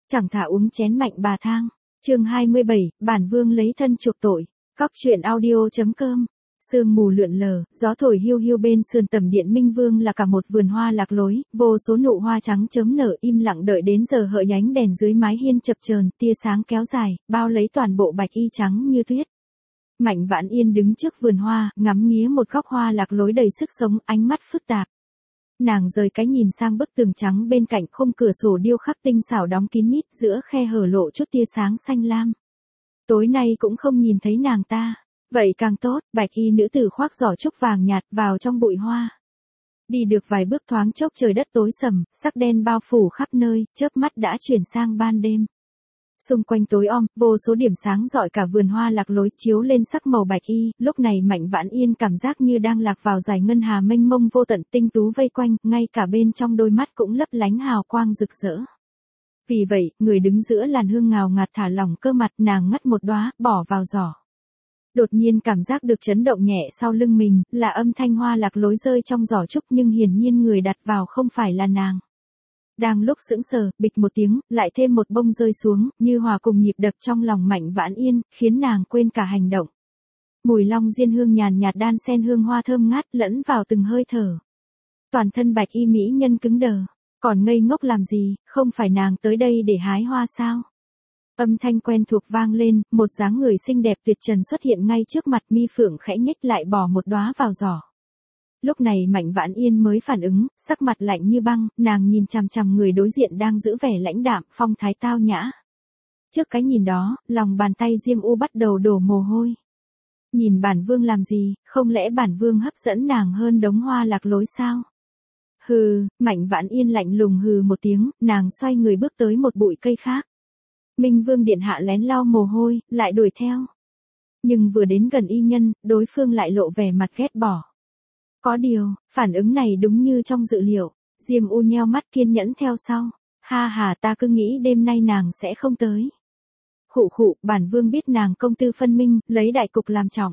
Chẳng thà uống chén mạnh bà thang. Chương 27, bản vương lấy thân chuộc tội. Cóc truyện audio.com. Sương mù lượn lờ, gió thổi hiu hiu bên sườn tầm điện Minh Vương là cả một vườn hoa lạc lối, vô số nụ hoa trắng chớm nở im lặng đợi đến giờ hợi nhánh đèn dưới mái hiên chập chờn, tia sáng kéo dài, bao lấy toàn bộ bạch y trắng như tuyết. Mạnh Vãn Yên đứng trước vườn hoa, ngắm nghía một góc hoa lạc lối đầy sức sống, ánh mắt phức tạp. Nàng rời cái nhìn sang bức tường trắng bên cạnh khung cửa sổ điêu khắc tinh xảo đóng kín mít, giữa khe hở lộ chút tia sáng xanh lam. Tối nay cũng không nhìn thấy nàng ta. Vậy càng tốt, bạch y nữ tử khoác giỏ trúc vàng nhạt vào trong bụi hoa. Đi được vài bước thoáng chốc trời đất tối sầm, sắc đen bao phủ khắp nơi, chớp mắt đã chuyển sang ban đêm. Xung quanh tối om, vô số điểm sáng rọi cả vườn hoa lạc lối chiếu lên sắc màu bạch y, lúc này Mạnh Vãn Yên cảm giác như đang lạc vào dải ngân hà mênh mông vô tận, tinh tú vây quanh, ngay cả bên trong đôi mắt cũng lấp lánh hào quang rực rỡ. Vì vậy, người đứng giữa làn hương ngào ngạt thả lỏng cơ mặt, nàng ngắt một đóa, bỏ vào giỏ. Đột nhiên cảm giác được chấn động nhẹ sau lưng mình, là âm thanh hoa lạc lối rơi trong giỏ trúc, nhưng hiển nhiên người đặt vào không phải là nàng. Đang lúc sững sờ, bịch một tiếng, lại thêm một bông rơi xuống, như hòa cùng nhịp đập trong lòng Mạnh Vãn Yên, khiến nàng quên cả hành động. Mùi long diên hương nhàn nhạt đan xen hương hoa thơm ngát lẫn vào từng hơi thở. Toàn thân bạch y mỹ nhân cứng đờ, còn ngây ngốc làm gì, không phải nàng tới đây để hái hoa sao? Âm thanh quen thuộc vang lên, một dáng người xinh đẹp tuyệt trần xuất hiện ngay trước mặt, mi phượng khẽ nhếch lại bỏ một đóa vào giỏ. Lúc này Mạnh Vãn Yên mới phản ứng, sắc mặt lạnh như băng, nàng nhìn chằm chằm người đối diện đang giữ vẻ lãnh đạm, phong thái tao nhã. Trước cái nhìn đó, lòng bàn tay Diêm U bắt đầu đổ mồ hôi. Nhìn bản vương làm gì, không lẽ bản vương hấp dẫn nàng hơn đống hoa lạc lối sao? Hừ, Mạnh Vãn Yên lạnh lùng hừ một tiếng, nàng xoay người bước tới một bụi cây khác. Minh Vương điện hạ lén lau mồ hôi, lại đuổi theo. Nhưng vừa đến gần y nhân, đối phương lại lộ vẻ mặt ghét bỏ. Có điều, phản ứng này đúng như trong dự liệu, Diêm U nheo mắt kiên nhẫn theo sau. Ha ha, ta cứ nghĩ đêm nay nàng sẽ không tới. Khụ khụ, bản vương biết nàng công tư phân minh, lấy đại cục làm trọng.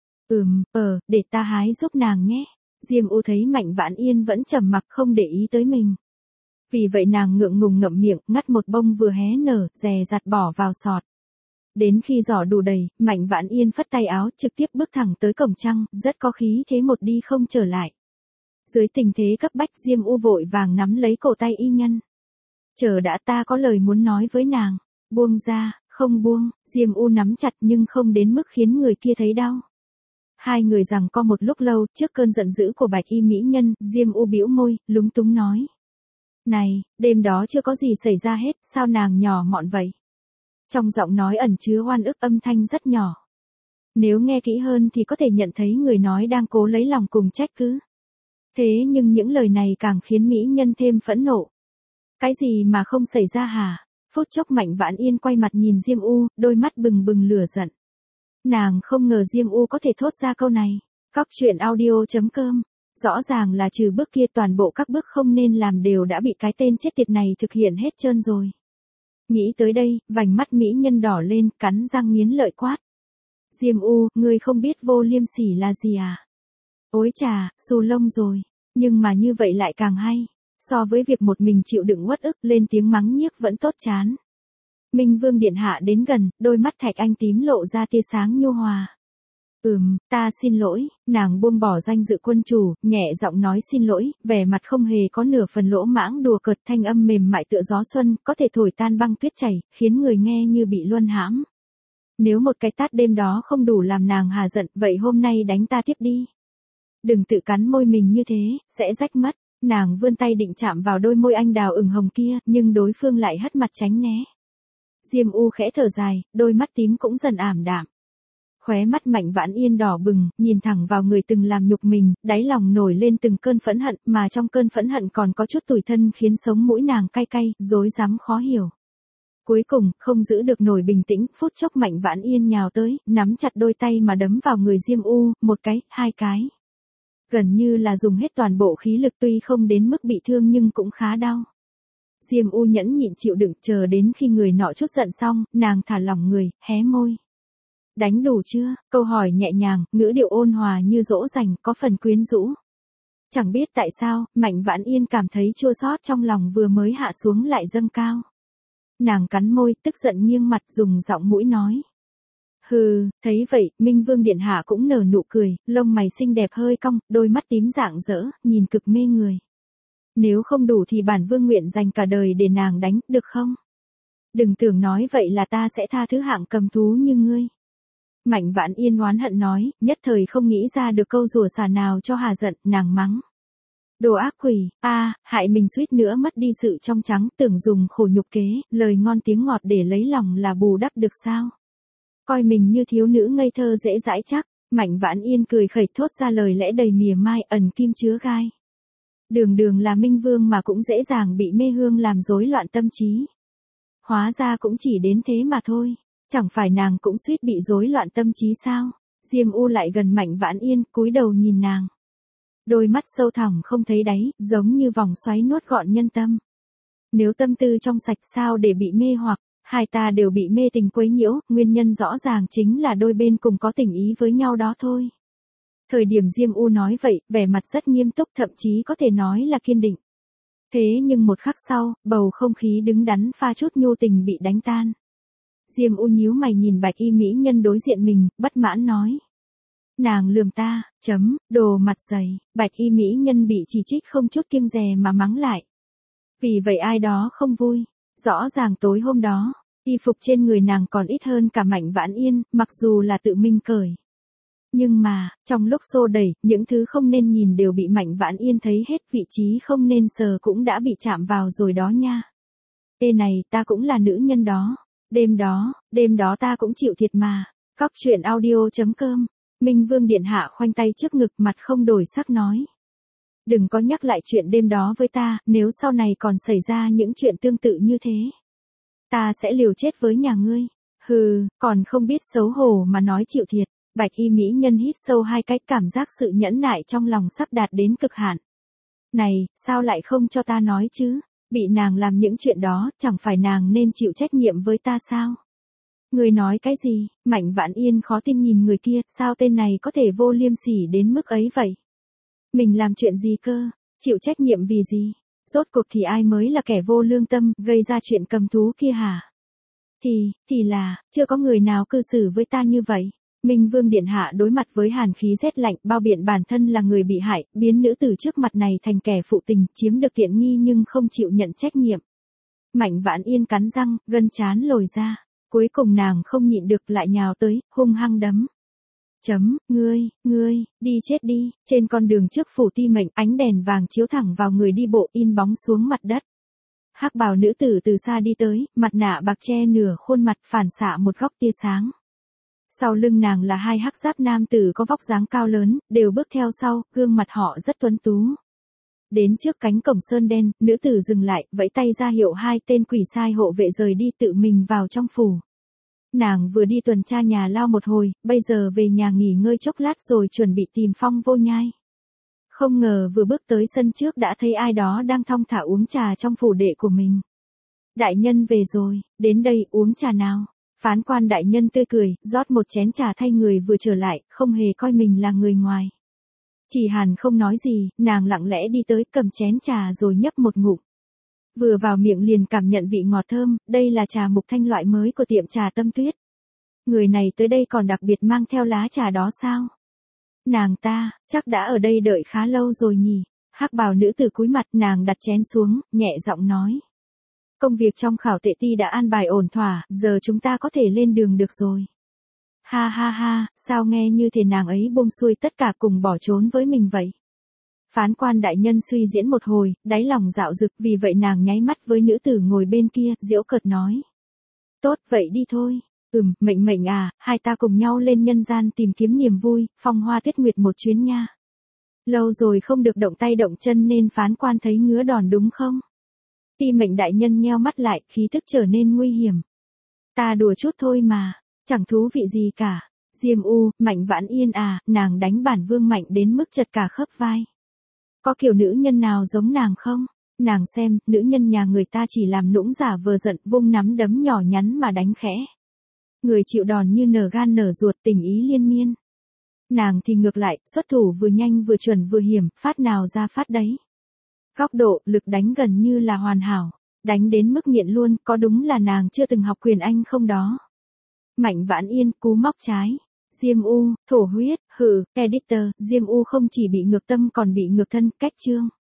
Để ta hái giúp nàng nhé. Diêm U thấy Mạnh Vãn Yên vẫn trầm mặc không để ý tới mình. Vì vậy nàng ngượng ngùng ngậm miệng, ngắt một bông vừa hé nở, dè dặt bỏ vào sọt. Đến khi giỏ đủ đầy, Mạnh Vãn Yên phất tay áo, trực tiếp bước thẳng tới cổng trăng, rất có khí thế một đi không trở lại. Dưới tình thế cấp bách, Diêm U vội vàng nắm lấy cổ tay y nhân. Chờ đã, ta có lời muốn nói với nàng. Buông ra, không buông. Diêm U nắm chặt nhưng không đến mức khiến người kia thấy đau. Hai người giằng co một lúc lâu, trước cơn giận dữ của bạch y mỹ nhân, Diêm U bĩu môi, lúng túng nói. Này, đêm đó chưa có gì xảy ra hết, sao nàng nhỏ mọn vậy? Trong giọng nói ẩn chứa oan ức, âm thanh rất nhỏ. Nếu nghe kỹ hơn thì có thể nhận thấy người nói đang cố lấy lòng cùng trách cứ. Thế nhưng những lời này càng khiến mỹ nhân thêm phẫn nộ. Cái gì mà không xảy ra hả? Phút chốc Mạnh Vãn Yên quay mặt nhìn Diêm U, đôi mắt bừng bừng lửa giận. Nàng không ngờ Diêm U có thể thốt ra câu này. Cóc truyện audio.com. Rõ ràng là trừ bước kia toàn bộ các bước không nên làm đều đã bị cái tên chết tiệt này thực hiện hết trơn rồi. Nghĩ tới đây, vành mắt mỹ nhân đỏ lên, cắn răng nghiến lợi quát. Diêm U, ngươi không biết vô liêm sỉ là gì à? Ôi chà, xù lông rồi. Nhưng mà như vậy lại càng hay. So với việc một mình chịu đựng uất ức, lên tiếng mắng nhiếc vẫn tốt chán. Minh Vương điện hạ đến gần, đôi mắt thạch anh tím lộ ra tia sáng nhu hòa. Ta xin lỗi, nàng buông bỏ danh dự quân chủ, nhẹ giọng nói xin lỗi, vẻ mặt không hề có nửa phần lỗ mãng đùa cợt, thanh âm mềm mại tựa gió xuân, có thể thổi tan băng tuyết chảy, khiến người nghe như bị luân hãm. Nếu một cái tát đêm đó không đủ làm nàng hà giận, vậy hôm nay đánh ta tiếp đi. Đừng tự cắn môi mình như thế, sẽ rách mất. Nàng vươn tay định chạm vào đôi môi anh đào ửng hồng kia, nhưng đối phương lại hất mặt tránh né. Diêm U khẽ thở dài, đôi mắt tím cũng dần ảm đạm. Khóe mắt Mạnh Vãn Yên đỏ bừng, nhìn thẳng vào người từng làm nhục mình, đáy lòng nổi lên từng cơn phẫn hận, mà trong cơn phẫn hận còn có chút tủi thân khiến sống mũi nàng cay cay, rối rắm khó hiểu. Cuối cùng, không giữ được nổi bình tĩnh, phút chốc Mạnh Vãn Yên nhào tới, nắm chặt đôi tay mà đấm vào người Diêm U, một cái, hai cái. Gần như là dùng hết toàn bộ khí lực, tuy không đến mức bị thương nhưng cũng khá đau. Diêm U nhẫn nhịn chịu đựng, chờ đến khi người nọ trút giận xong, nàng thả lỏng người, hé môi. Đánh đủ chưa? Câu hỏi nhẹ nhàng, ngữ điệu ôn hòa như dỗ dành, có phần quyến rũ. Chẳng biết tại sao, Mạnh Vãn Yên cảm thấy chua xót trong lòng vừa mới hạ xuống lại dâng cao. Nàng cắn môi, tức giận nghiêng mặt dùng giọng mũi nói. Hừ, thấy vậy, Minh Vương Điện Hạ cũng nở nụ cười, lông mày xinh đẹp hơi cong, đôi mắt tím rạng rỡ, nhìn cực mê người. Nếu không đủ thì bản vương nguyện dành cả đời để nàng đánh, được không? Đừng tưởng nói vậy là ta sẽ tha thứ hạng cầm thú như ngươi. Mạnh Vãn Yên oán hận nói, nhất thời không nghĩ ra được câu rủa xả nào cho hà giận, nàng mắng. Đồ ác quỷ, hại mình suýt nữa mất đi sự trong trắng, tưởng dùng khổ nhục kế, lời ngon tiếng ngọt để lấy lòng là bù đắp được sao? Coi mình như thiếu nữ ngây thơ dễ dãi chắc, Mạnh Vãn Yên cười khẩy thốt ra lời lẽ đầy mỉa mai ẩn kim chứa gai. Đường đường là Minh Vương mà cũng dễ dàng bị mê hương làm rối loạn tâm trí. Hóa ra cũng chỉ đến thế mà thôi, chẳng phải nàng cũng suýt bị rối loạn tâm trí sao? Diêm U lại gần Mạnh Vãn Yên, cúi đầu nhìn nàng. Đôi mắt sâu thẳm không thấy đáy, giống như vòng xoáy nuốt gọn nhân tâm. Nếu tâm tư trong sạch sao để bị mê hoặc, hai ta đều bị mê tình quấy nhiễu, nguyên nhân rõ ràng chính là đôi bên cùng có tình ý với nhau đó thôi. Thời điểm Diêm U nói vậy, vẻ mặt rất nghiêm túc, thậm chí có thể nói là kiên định. Thế nhưng một khắc sau, bầu không khí đứng đắn pha chút nhu tình bị đánh tan. Diêm U nhíu mày nhìn bạch y mỹ nhân đối diện mình, bất mãn nói. Nàng lườm ta, đồ mặt dày, bạch y mỹ nhân bị chỉ trích không chút kiêng dè mà mắng lại. Vì vậy ai đó không vui, rõ ràng tối hôm đó, y phục trên người nàng còn ít hơn cả Mạnh Vãn Yên, mặc dù là tự mình cởi. Nhưng mà, trong lúc xô đẩy, những thứ không nên nhìn đều bị Mạnh Vãn Yên thấy hết, vị trí không nên sờ cũng đã bị chạm vào rồi đó nha. Ê này, ta cũng là nữ nhân đó. Đêm đó ta cũng chịu thiệt mà. Cóc truyện audio.com. Minh Vương Điện Hạ khoanh tay trước ngực mặt không đổi sắc nói. Đừng có nhắc lại chuyện đêm đó với ta, nếu sau này còn xảy ra những chuyện tương tự như thế. Ta sẽ liều chết với nhà ngươi. Hừ, còn không biết xấu hổ mà nói chịu thiệt. Bạch y mỹ nhân hít sâu hai cái, cảm giác sự nhẫn nại trong lòng sắp đạt đến cực hạn. Này, sao lại không cho ta nói chứ? Bị nàng làm những chuyện đó, chẳng phải nàng nên chịu trách nhiệm với ta sao? Người nói cái gì? Mạnh Vãn Yên khó tin nhìn người kia, sao tên này có thể vô liêm sỉ đến mức ấy vậy? Mình làm chuyện gì cơ? Chịu trách nhiệm vì gì? Rốt cuộc thì ai mới là kẻ vô lương tâm, gây ra chuyện cầm thú kia hả? Thì là, chưa có người nào cư xử với ta như vậy. Minh Vương Điện Hạ đối mặt với hàn khí rét lạnh, bao biện bản thân là người bị hại, biến nữ tử trước mặt này thành kẻ phụ tình, chiếm được tiện nghi nhưng không chịu nhận trách nhiệm. Mạnh Vãn Yên cắn răng, gân trán lồi ra, cuối cùng nàng không nhịn được lại nhào tới, hung hăng đấm. Ngươi, đi chết đi, trên con đường trước phủ Ti Mệnh, ánh đèn vàng chiếu thẳng vào người đi bộ in bóng xuống mặt đất. Hắc bào nữ tử từ xa đi tới, mặt nạ bạc che nửa khuôn mặt phản xạ một góc tia sáng. Sau lưng nàng là hai hắc giáp nam tử có vóc dáng cao lớn, đều bước theo sau, gương mặt họ rất tuấn tú. Đến trước cánh cổng sơn đen, nữ tử dừng lại, vẫy tay ra hiệu hai tên quỷ sai hộ vệ rời đi tự mình vào trong phủ. Nàng vừa đi tuần tra nhà lao một hồi, bây giờ về nhà nghỉ ngơi chốc lát rồi chuẩn bị tìm Phong Vô Nhai. Không ngờ vừa bước tới sân trước đã thấy ai đó đang thong thả uống trà trong phủ đệ của mình. Đại nhân về rồi, đến đây uống trà nào. Phán quan đại nhân tươi cười, rót một chén trà thay người vừa trở lại, không hề coi mình là người ngoài. Chỉ Hàn không nói gì, nàng lặng lẽ đi tới cầm chén trà rồi nhấp một ngụm. Vừa vào miệng liền cảm nhận vị ngọt thơm, đây là trà mục thanh loại mới của tiệm trà Tâm Tuyết. Người này tới đây còn đặc biệt mang theo lá trà đó sao? Nàng ta, chắc đã ở đây đợi khá lâu rồi nhỉ. Hắc bào nữ tử cúi mặt, nàng đặt chén xuống, nhẹ giọng nói. Công việc trong khảo tệ ti đã an bài ổn thỏa, giờ chúng ta có thể lên đường được rồi. Ha, sao nghe như thể nàng ấy buông xuôi tất cả cùng bỏ trốn với mình vậy? Phán quan đại nhân suy diễn một hồi, đáy lòng dạo dực, vì vậy nàng nháy mắt với nữ tử ngồi bên kia, giễu cợt nói. Tốt, vậy đi thôi. Mệnh à, hai ta cùng nhau lên nhân gian tìm kiếm niềm vui, phong hoa tuyết nguyệt một chuyến nha. Lâu rồi không được động tay động chân nên phán quan thấy ngứa đòn đúng không? Ti Mệnh đại nhân nheo mắt lại, khí tức trở nên nguy hiểm. Ta đùa chút thôi mà, chẳng thú vị gì cả. Diêm U, Mạnh Vãn Yên à, nàng đánh bản vương Mạnh đến mức chật cả khớp vai. Có kiểu nữ nhân nào giống nàng không? Nàng xem, nữ nhân nhà người ta chỉ làm nũng giả vờ giận, vung nắm đấm nhỏ nhắn mà đánh khẽ. Người chịu đòn như nở gan nở ruột, tình ý liên miên. Nàng thì ngược lại, xuất thủ vừa nhanh vừa chuẩn vừa hiểm, phát nào ra phát đấy. Góc độ, lực đánh gần như là hoàn hảo. Đánh đến mức nghiện luôn, có đúng là nàng chưa từng học quyền Anh không đó? Mạnh Vãn Yên, cú móc trái. Diêm U, thổ huyết, editor, Diêm U không chỉ bị ngược tâm còn bị ngược thân, cách chương.